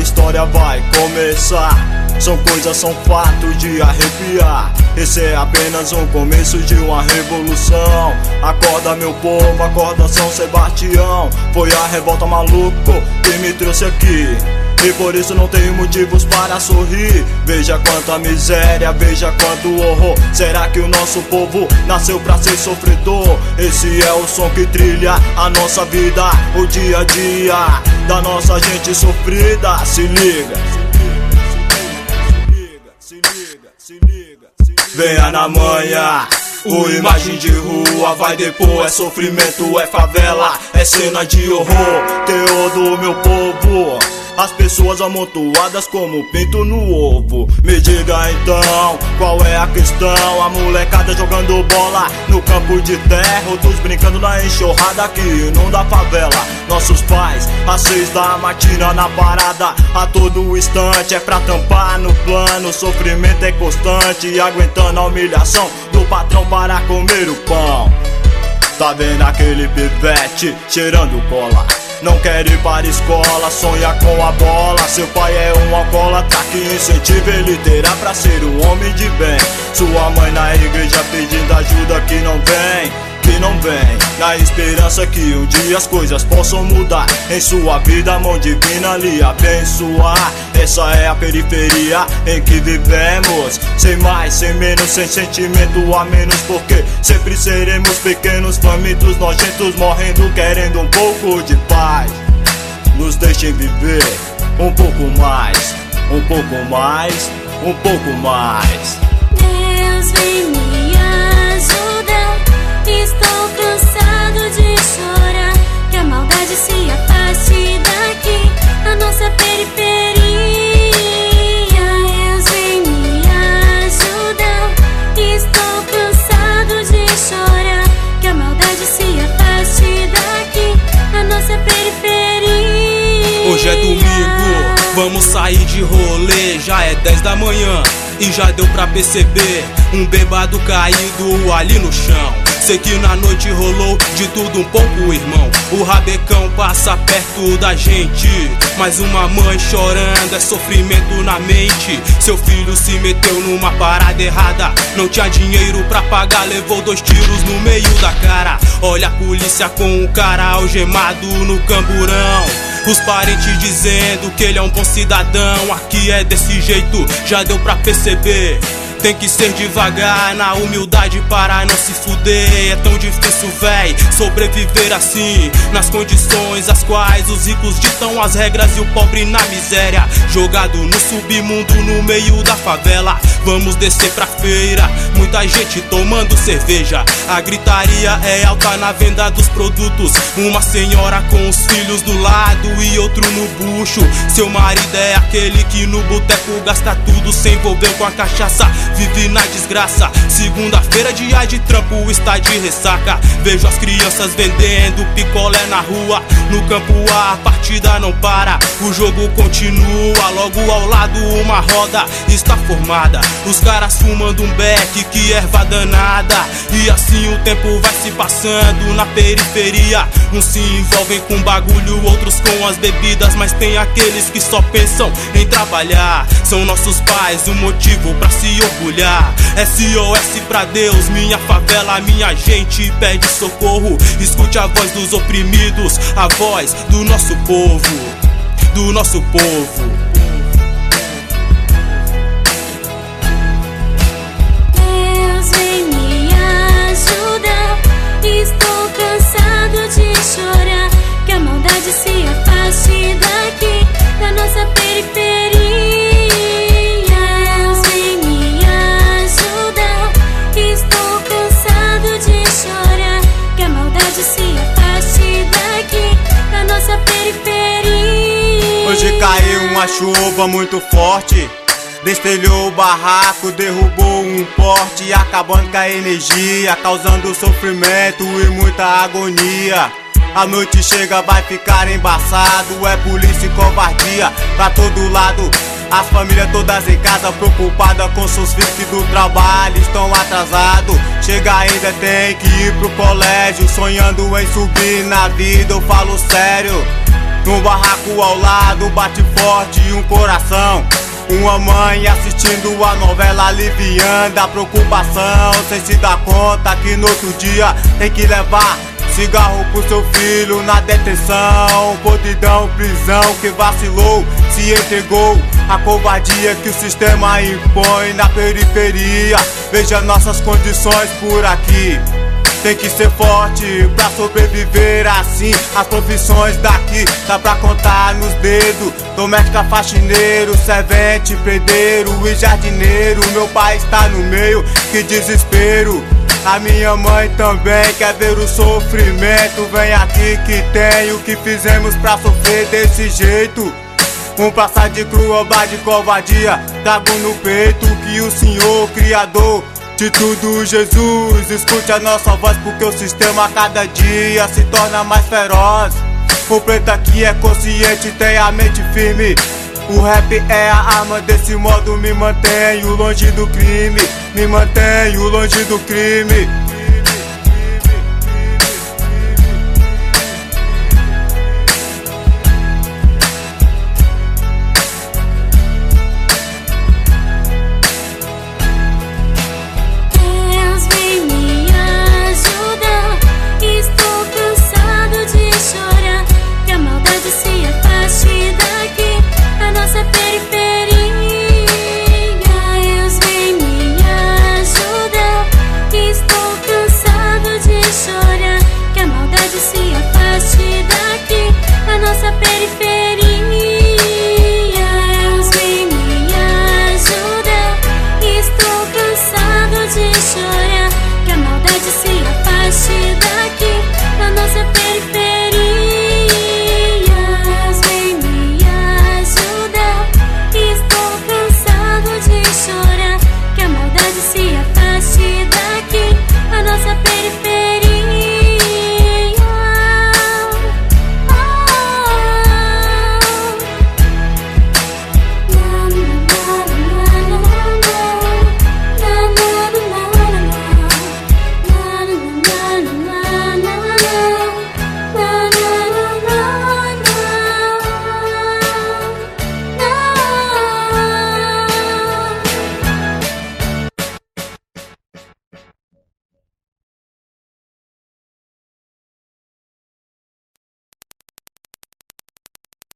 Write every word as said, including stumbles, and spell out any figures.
história vai começar. São coisas, são fatos de arrepiar. Esse é apenas um começo de uma revolução. Acorda meu povo, acorda São Sebastião. Foi a revolta maluco que me trouxe aqui, e por isso não tenho motivos para sorrir. Veja quanta miséria, veja quanto horror. Será que o nosso povo nasceu pra ser sofredor? Esse é o som que trilha a nossa vida, o dia a dia da nossa gente sofrida. Se liga, se liga, se liga, se liga. Venha na manhã, o imagem de rua vai depor. É sofrimento, é favela, é cena de horror. Teor do meu povo, as pessoas amontoadas como pinto no ovo. Me diga então, qual é a questão? A molecada jogando bola no campo de terra, outros brincando na enxurrada aqui não da favela. Nossos pais, às seis da matina na parada, a todo instante é pra tampar no plano. O sofrimento é constante, aguentando a humilhação do patrão para comer o pão. Tá vendo aquele pivete cheirando cola? Não quer ir para a escola, sonha com a bola. Seu pai é um alcoólatra que incentiva ele terá pra ser um homem de bem. Sua mãe na igreja pedindo ajuda que não vem, que não vem. Na esperança que um dia as coisas possam mudar em sua vida, a mão divina lhe abençoar. Essa é a periferia em que vivemos, sem mais, sem menos, sem sentimento a menos. Porque sempre seremos pequenos, famintos, nojentos, morrendo, querendo um pouco de paz. Nos deixem viver um pouco mais, um pouco mais, um pouco mais. Deus vem me ajudar, estou cansado de chorar. Que a maldade se afaste daqui, a nossa periferia. Deus vem me ajudar, estou cansado de chorar. Que a maldade se afaste daqui, a nossa periferia. Hoje é domingo, vamos sair de rolê. Já é dez da manhã e já deu pra perceber um bêbado caído ali no chão. Sei que na noite rolou de tudo um pouco, irmão. O rabecão passa perto da gente, mas uma mãe chorando é sofrimento na mente. Seu filho se meteu numa parada errada, não tinha dinheiro pra pagar, levou dois tiros no meio da cara. Olha a polícia com o cara algemado no camburão. Os parentes dizendo que ele é um bom cidadão. Aqui é desse jeito, já deu pra perceber. Tem que ser devagar na humildade para não se fuder. É tão difícil, véi, sobreviver assim, nas condições as quais os ricos ditam as regras e o pobre na miséria, jogado no submundo no meio da favela. Vamos descer pra feira, muita gente tomando cerveja. A gritaria é alta na venda dos produtos. Uma senhora com os filhos do lado e outro no bucho. Seu marido é aquele que no boteco gasta tudo, se envolveu com a cachaça, vive na desgraça. Segunda-feira, dia de trampo, está de ressaca. Vejo as crianças vendendo picolé na rua. No campo a partida não para, o jogo continua. Logo ao lado uma roda está formada, os caras fumando um beck, que erva danada. E assim o tempo vai se passando na periferia. Uns se envolvem com bagulho, outros com as bebidas, mas tem aqueles que só pensam em trabalhar. São nossos pais, um motivo pra se orgulhar. S O S pra Deus, minha favela, minha gente pede socorro. Escute a voz dos oprimidos, a voz do nosso povo, do nosso povo. Deus vem me ajudar, estou cansado de chorar. Que a maldade se afaste daqui, da nossa periferia. Deus vem me ajudar, estou cansado de chorar. Que a maldade se afaste daqui, da nossa periferia. Hoje caiu uma chuva muito forte, destelhou o barraco, derrubou um porte, acabando com a energia, causando sofrimento e muita agonia. A noite chega, vai ficar embaçado, é polícia e covardia pra todo lado. As famílias todas em casa, preocupadas com seus filhos que do trabalho estão atrasados. Chega ainda, tem que ir pro colégio, sonhando em subir na vida, eu falo sério. num barraco ao lado bate forte um coração. Uma mãe assistindo a novela aliviando a preocupação, sem se dar conta que no outro dia tem que levar cigarro pro seu filho na detenção. Podridão, prisão, que vacilou, se entregou a covardia que o sistema impõe na periferia. Veja nossas condições por aqui. Tem que ser forte pra sobreviver assim. As profissões daqui dá pra contar nos dedos: doméstica, faxineiro, servente, pedreiro e jardineiro. Meu pai está no meio, que desespero. A minha mãe também quer ver o sofrimento. Vem aqui que tem o que fizemos pra sofrer desse jeito. Um passar de crueldade, covardia, trago no peito que o Senhor Criador de tudo, Jesus, escute a nossa voz, porque o sistema a cada dia se torna mais feroz. O preto aqui é consciente, tem a mente firme. O rap é a arma, desse modo me mantenho longe do crime. Me mantenho longe do crime.